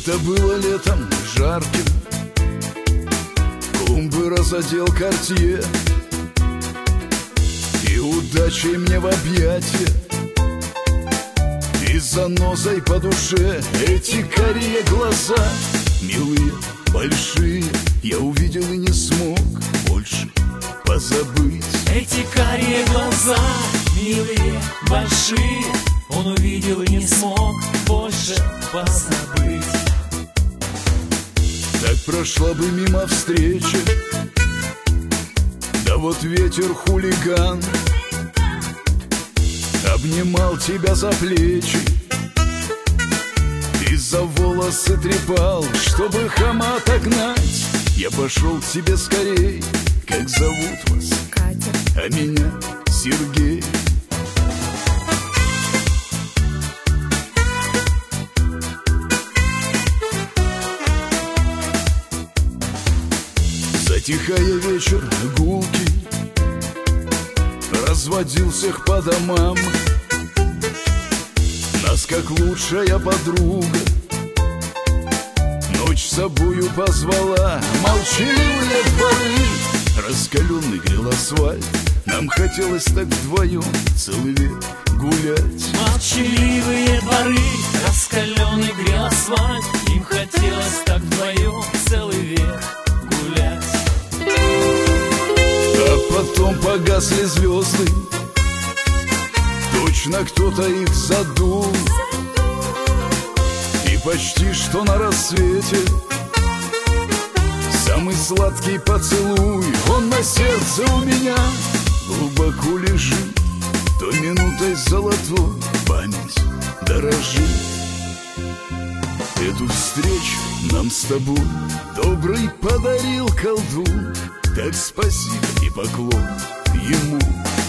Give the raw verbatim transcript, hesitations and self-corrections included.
Это было летом жарким, клумбы разодел Картье, и удачей мне в объятия, и занозой по душе. Эти карие глаза, милые, большие, я увидел и не смог больше позабыть. Эти карие глаза, милые, большие, он увидел и не смог больше позабыть. Так прошла бы мимо встречи, да вот ветер хулиган обнимал тебя за плечи и за волосы трепал, чтобы хама отогнать. Я пошел к тебе скорей. Как зовут вас? Катя. А меня Сергей. Затихая вечер гулкий разводил всех по домам. Нас как лучшая подруга ночь с собою позвала. Молчаливые дворы, раскаленный грел асфальт, нам хотелось так вдвоем целый век гулять. Молчаливые дворы, раскаленный грел асфальт, им хотелось так вдвоем целый век гулять. А потом погасли звезды, точно кто-то их задул, и почти что на рассвете самый сладкий поцелуй, он на сердце у меня глубоко лежит, то минутой золотой память дорожит. Эту встречу нам с тобой добрый подарил колдун, так спасибо и поклон ему.